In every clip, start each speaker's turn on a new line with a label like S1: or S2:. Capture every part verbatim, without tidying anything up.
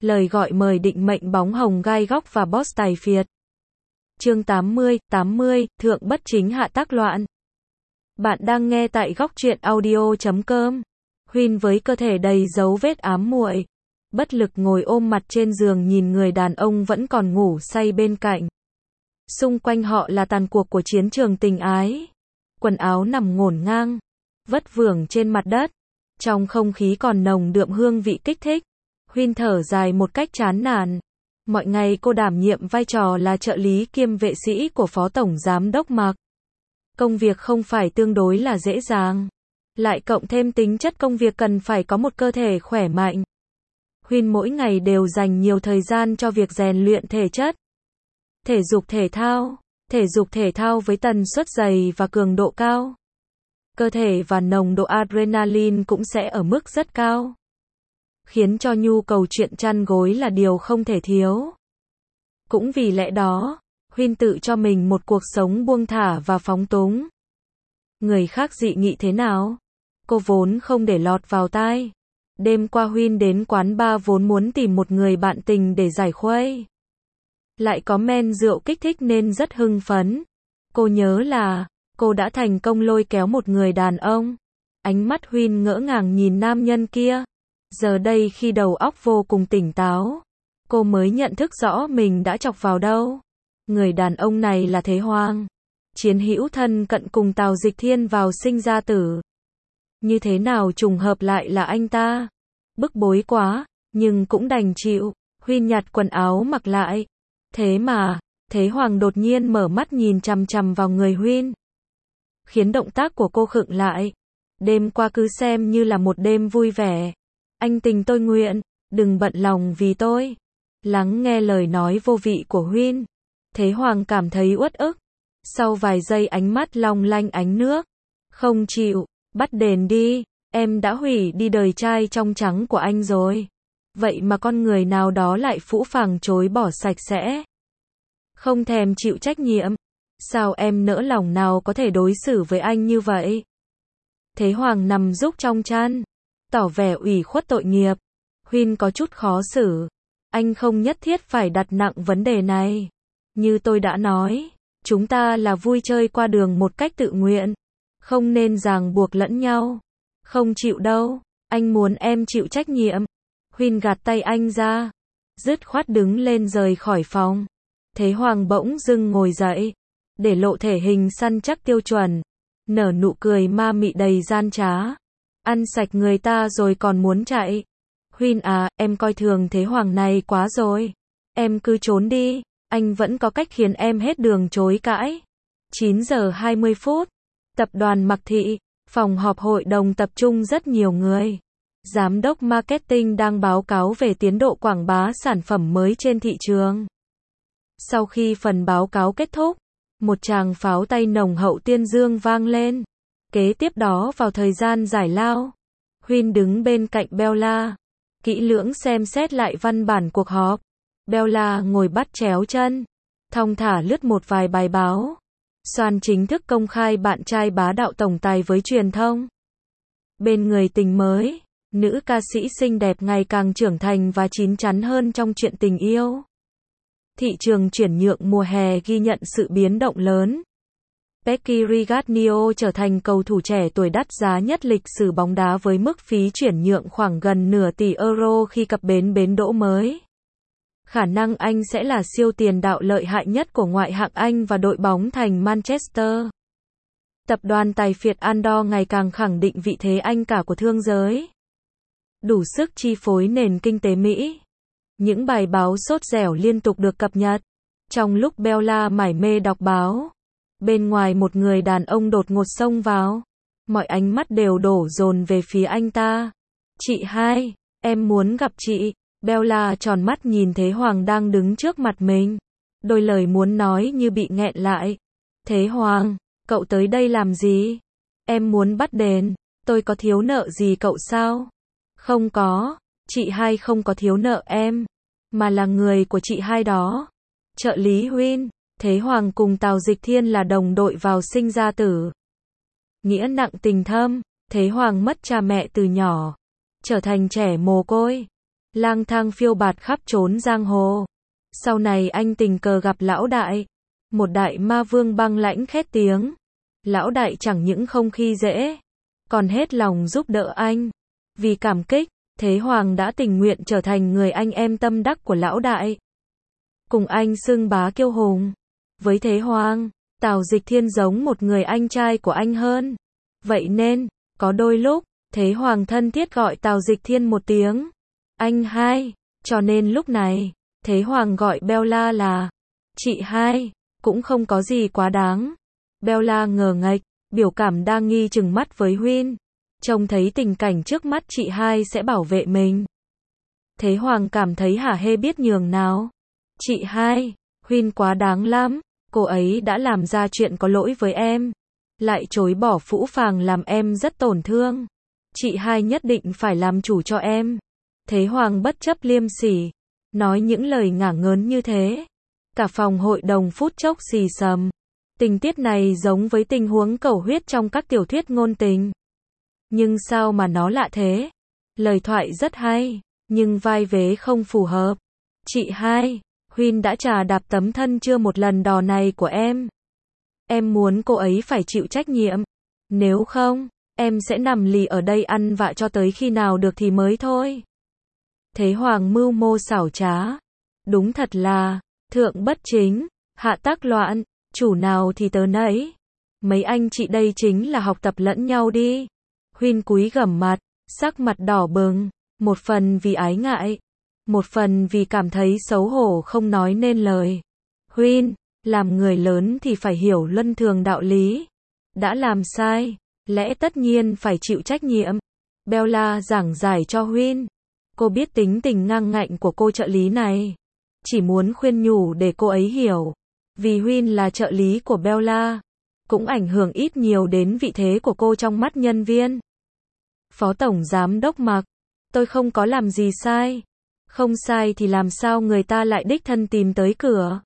S1: Lời gọi mời định mệnh bóng hồng gai góc và boss tài phiệt. Chương tám mươi, tám mươi, Thượng bất chính hạ tác loạn. Bạn đang nghe tại góc truyện audio chấm com. Huyên với cơ thể đầy dấu vết ám muội, bất lực ngồi ôm mặt trên giường nhìn người đàn ông vẫn còn ngủ say bên cạnh. Xung quanh họ là tàn cuộc của chiến trường tình ái. Quần áo nằm ngổn ngang, vất vưởng trên mặt đất. Trong không khí còn nồng đượm hương vị kích thích. Huyên thở dài một cách chán nản. Mọi ngày cô đảm nhiệm vai trò là trợ lý kiêm vệ sĩ của Phó Tổng Giám đốc Mạc. Công việc không phải tương đối là dễ dàng. Lại cộng thêm tính chất công việc cần phải có một cơ thể khỏe mạnh. Huyên mỗi ngày đều dành nhiều thời gian cho việc rèn luyện thể chất. Thể dục thể thao, thể dục thể thao với tần suất dày và cường độ cao. Cơ thể và nồng độ adrenaline cũng sẽ ở mức rất cao, khiến cho nhu cầu chuyện chăn gối là điều không thể thiếu. Cũng vì lẽ đó, Huyên tự cho mình một cuộc sống buông thả và phóng túng. Người khác dị nghị thế nào? Cô vốn không để lọt vào tai. Đêm qua Huyên đến quán bar vốn muốn tìm một người bạn tình để giải khuây. Lại có men rượu kích thích nên rất hưng phấn. Cô nhớ là, cô đã thành công lôi kéo một người đàn ông. Ánh mắt Huyên ngỡ ngàng nhìn nam nhân kia. Giờ đây khi đầu óc vô cùng tỉnh táo, cô mới nhận thức rõ mình đã chọc vào đâu. Người đàn ông này là Thế Hoàng, chiến hữu thân cận cùng Tào Dịch Thiên vào sinh ra tử. Như thế nào trùng hợp lại là anh ta? Bức bối quá, nhưng cũng đành chịu. Huyên nhặt quần áo mặc lại. Thế mà, Thế Hoàng đột nhiên mở mắt nhìn chằm chằm vào người Huyên, khiến động tác của cô khựng lại. Đêm qua cứ xem như là một đêm vui vẻ. Anh tình tôi nguyện, đừng bận lòng vì tôi. Lắng nghe lời nói vô vị của Huyên, Thế Hoàng cảm thấy uất ức. Sau vài giây ánh mắt long lanh ánh nước. Không chịu, bắt đền đi, em đã hủy đi đời trai trong trắng của anh rồi. Vậy mà con người nào đó lại phũ phàng chối bỏ sạch sẽ. Không thèm chịu trách nhiệm. Sao em nỡ lòng nào có thể đối xử với anh như vậy? Thế Hoàng nằm rúc trong chăn, tỏ vẻ ủy khuất tội nghiệp. Huyên có chút khó xử. Anh không nhất thiết phải đặt nặng vấn đề này. Như tôi đã nói, chúng ta là vui chơi qua đường một cách tự nguyện. Không nên ràng buộc lẫn nhau. Không chịu đâu, anh muốn em chịu trách nhiệm. Huyên gạt tay anh ra, dứt khoát đứng lên rời khỏi phòng. Thế Hoàng bỗng dưng ngồi dậy, để lộ thể hình săn chắc tiêu chuẩn, nở nụ cười ma mị đầy gian trá. Ăn sạch người ta rồi còn muốn chạy. Huyên à, em coi thường Thế Hoàng này quá rồi. Em cứ trốn đi, anh vẫn có cách khiến em hết đường chối cãi. chín giờ hai mươi phút, tập đoàn Mạc Thị, phòng họp hội đồng tập trung rất nhiều người. Giám đốc marketing đang báo cáo về tiến độ quảng bá sản phẩm mới trên thị trường. Sau khi phần báo cáo kết thúc, một tràng pháo tay nồng hậu tiên dương vang lên. Kế tiếp đó vào thời gian giải lao, Huyên đứng bên cạnh Bella, kỹ lưỡng xem xét lại văn bản cuộc họp. Bella ngồi bắt chéo chân, thong thả lướt một vài bài báo. Soan chính thức công khai bạn trai bá đạo tổng tài với truyền thông. Bên người tình mới, nữ ca sĩ xinh đẹp ngày càng trưởng thành và chín chắn hơn trong chuyện tình yêu. Thị trường chuyển nhượng mùa hè ghi nhận sự biến động lớn. Becky Rigagnio trở thành cầu thủ trẻ tuổi đắt giá nhất lịch sử bóng đá với mức phí chuyển nhượng khoảng gần nửa tỷ euro khi cập bến bến đỗ mới. Khả năng anh sẽ là siêu tiền đạo lợi hại nhất của ngoại hạng Anh và đội bóng thành Manchester. Tập đoàn tài phiệt Andor ngày càng khẳng định vị thế anh cả của thương giới, đủ sức chi phối nền kinh tế Mỹ. Những bài báo sốt dẻo liên tục được cập nhật. Trong lúc Bella mải mê đọc báo, bên ngoài một người đàn ông đột ngột xông vào. Mọi ánh mắt đều đổ dồn về phía anh ta. Chị hai, em muốn gặp chị. Bella tròn mắt nhìn Thế Hoàng đang đứng trước mặt mình. Đôi lời muốn nói như bị nghẹn lại. Thế Hoàng, cậu tới đây làm gì? Em muốn bắt đền. Tôi có thiếu nợ gì cậu sao? Không có, chị hai không có thiếu nợ em, mà là người của chị hai đó. Trợ lý Huyên, Thế Hoàng cùng Tào Dịch Thiên là đồng đội vào sinh ra tử. Nghĩa nặng tình thâm, Thế Hoàng mất cha mẹ từ nhỏ, trở thành trẻ mồ côi. lang thang phiêu bạt khắp trốn giang hồ. Sau này anh tình cờ gặp lão đại, một đại ma vương băng lãnh khét tiếng. Lão đại chẳng những không khi dễ, còn hết lòng giúp đỡ anh. Vì cảm kích, Thế Hoàng đã tình nguyện trở thành người anh em tâm đắc của lão đại. Cùng anh xưng bá kiêu hùng. Với Thế Hoàng, Tào Dịch Thiên giống một người anh trai của anh hơn. Vậy nên, có đôi lúc, Thế Hoàng thân thiết gọi Tào Dịch Thiên một tiếng anh hai, cho nên lúc này, Thế Hoàng gọi Bella là chị hai, cũng không có gì quá đáng. Bella ngờ nghệch, biểu cảm đa nghi chừng mắt với Huyên. Trông thấy tình cảnh trước mắt chị hai sẽ bảo vệ mình. Thế Hoàng cảm thấy hả hê biết nhường nào. Chị hai, Huyên quá đáng lắm, cô ấy đã làm ra chuyện có lỗi với em. Lại chối bỏ phũ phàng làm em rất tổn thương. Chị hai nhất định phải làm chủ cho em. Thế Hoàng bất chấp liêm sỉ, nói những lời ngả ngớn như thế. Cả phòng hội đồng phút chốc xì xầm. Tình tiết này giống với tình huống cầu huyết trong các tiểu thuyết ngôn tình. Nhưng sao mà nó lạ thế? Lời thoại rất hay, nhưng vai vế không phù hợp. Chị hai, Huyên đã trà đạp tấm thân chưa một lần đò này của em. Em muốn cô ấy phải chịu trách nhiệm. Nếu không, em sẽ nằm lì ở đây ăn vạ cho tới khi nào được thì mới thôi. Thế Hoàng mưu mô xảo trá. Đúng thật là, thượng bất chính, hạ tác loạn, chủ nào thì tớ nấy. Mấy anh chị đây chính là học tập lẫn nhau đi. Huyên cúi gằm mặt, sắc mặt đỏ bừng, một phần vì ái ngại, một phần vì cảm thấy xấu hổ không nói nên lời. Huyên, làm người lớn thì phải hiểu luân thường đạo lý. Đã làm sai, lẽ tất nhiên phải chịu trách nhiệm. Bella giảng giải cho Huyên. Cô biết tính tình ngang ngạnh của cô trợ lý này. Chỉ muốn khuyên nhủ để cô ấy hiểu. Vì Huyên là trợ lý của Bella, cũng ảnh hưởng ít nhiều đến vị thế của cô trong mắt nhân viên. Phó Tổng Giám Đốc Mạc, tôi không có làm gì sai. Không sai thì làm sao người ta lại đích thân tìm tới cửa.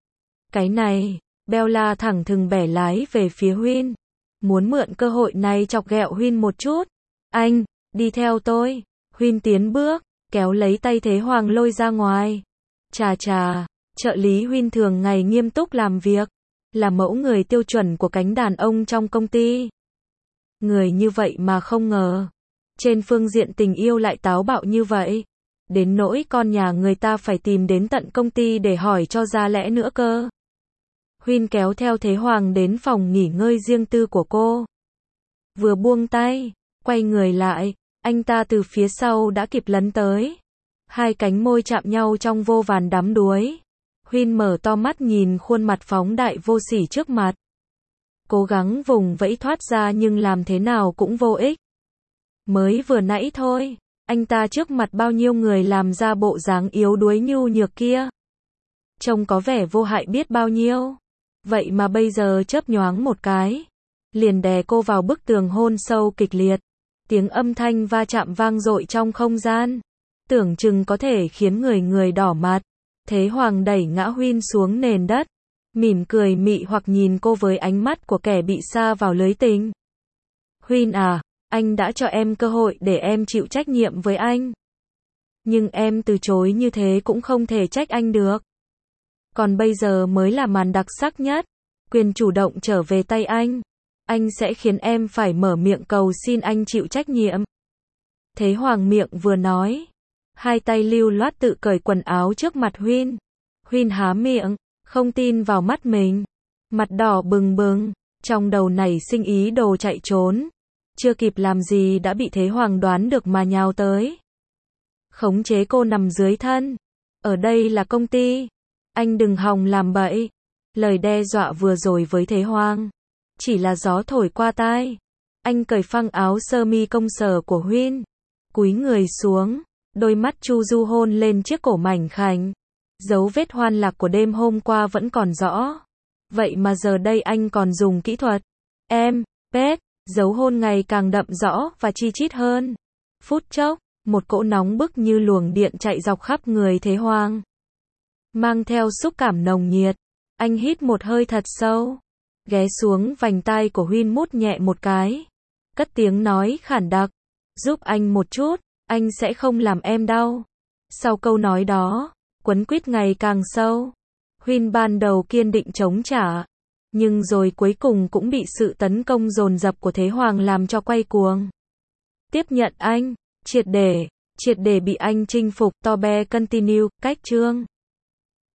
S1: Cái này, Bella thẳng thừng bẻ lái về phía Huyên. Muốn mượn cơ hội này chọc ghẹo Huyên một chút. Anh, đi theo tôi. Huyên tiến bước, kéo lấy tay Thế Hoàng lôi ra ngoài. Chà chà, trợ lý Huyên thường ngày nghiêm túc làm việc. Là mẫu người tiêu chuẩn của cánh đàn ông trong công ty. Người như vậy mà không ngờ. Trên phương diện tình yêu lại táo bạo như vậy. Đến nỗi con nhà người ta phải tìm đến tận công ty để hỏi cho ra lẽ nữa cơ. Huyên kéo theo Thế Hoàng đến phòng nghỉ ngơi riêng tư của cô. Vừa buông tay, quay người lại, anh ta từ phía sau đã kịp lấn tới. Hai cánh môi chạm nhau trong vô vàn đắm đuối. Huyên mở to mắt nhìn khuôn mặt phóng đại vô sỉ trước mặt. Cố gắng vùng vẫy thoát ra nhưng làm thế nào cũng vô ích. Mới vừa nãy thôi, anh ta trước mặt bao nhiêu người làm ra bộ dáng yếu đuối nhu nhược kia. Trông có vẻ vô hại biết bao nhiêu. Vậy mà bây giờ chớp nhoáng một cái, liền đè cô vào bức tường hôn sâu kịch liệt. Tiếng âm thanh va chạm vang dội trong không gian. Tưởng chừng có thể khiến người người đỏ mặt. Thế Hoàng đẩy ngã Huyên xuống nền đất. Mỉm cười mị hoặc nhìn cô với ánh mắt của kẻ bị sa vào lưới tình. Huyên à, anh đã cho em cơ hội để em chịu trách nhiệm với anh. Nhưng em từ chối như thế cũng không thể trách anh được. Còn bây giờ mới là màn đặc sắc nhất. Quyền chủ động trở về tay anh. Anh sẽ khiến em phải mở miệng cầu xin anh chịu trách nhiệm. Thế Hoàng miệng vừa nói. Hai tay lưu loát tự cởi quần áo trước mặt Huyên. Huyên há miệng, không tin vào mắt mình. Mặt đỏ bừng bừng, trong đầu nảy sinh ý đồ chạy trốn. Chưa kịp làm gì đã bị Thế Hoàng đoán được mà nhào tới. Khống chế cô nằm dưới thân. Ở đây là công ty. Anh đừng hòng làm bậy. Lời đe dọa vừa rồi với Thế Hoàng chỉ là gió thổi qua tai. Anh cởi phăng áo sơ mi công sở của Huyên. Cúi người xuống. Đôi mắt chu du hôn lên chiếc cổ mảnh khảnh. Dấu vết hoan lạc của đêm hôm qua vẫn còn rõ. Vậy mà giờ đây anh còn dùng kỹ thuật em, pet, dấu hôn ngày càng đậm rõ và chi chít hơn. Phút chốc, một cỗ nóng bức như luồng điện chạy dọc khắp người Thế Hoàng. Mang theo xúc cảm nồng nhiệt. Anh hít một hơi thật sâu. Ghé xuống vành tai của Huyên mút nhẹ một cái. Cất tiếng nói khản đặc. Giúp anh một chút, anh sẽ không làm em đau. Sau câu nói đó, quấn quýt ngày càng sâu. Huynh ban đầu kiên định chống trả, nhưng rồi cuối cùng cũng bị sự tấn công dồn dập của Thế Hoàng làm cho quay cuồng. Tiếp nhận anh, triệt để, triệt để bị anh chinh phục. Tobe continue, cách chương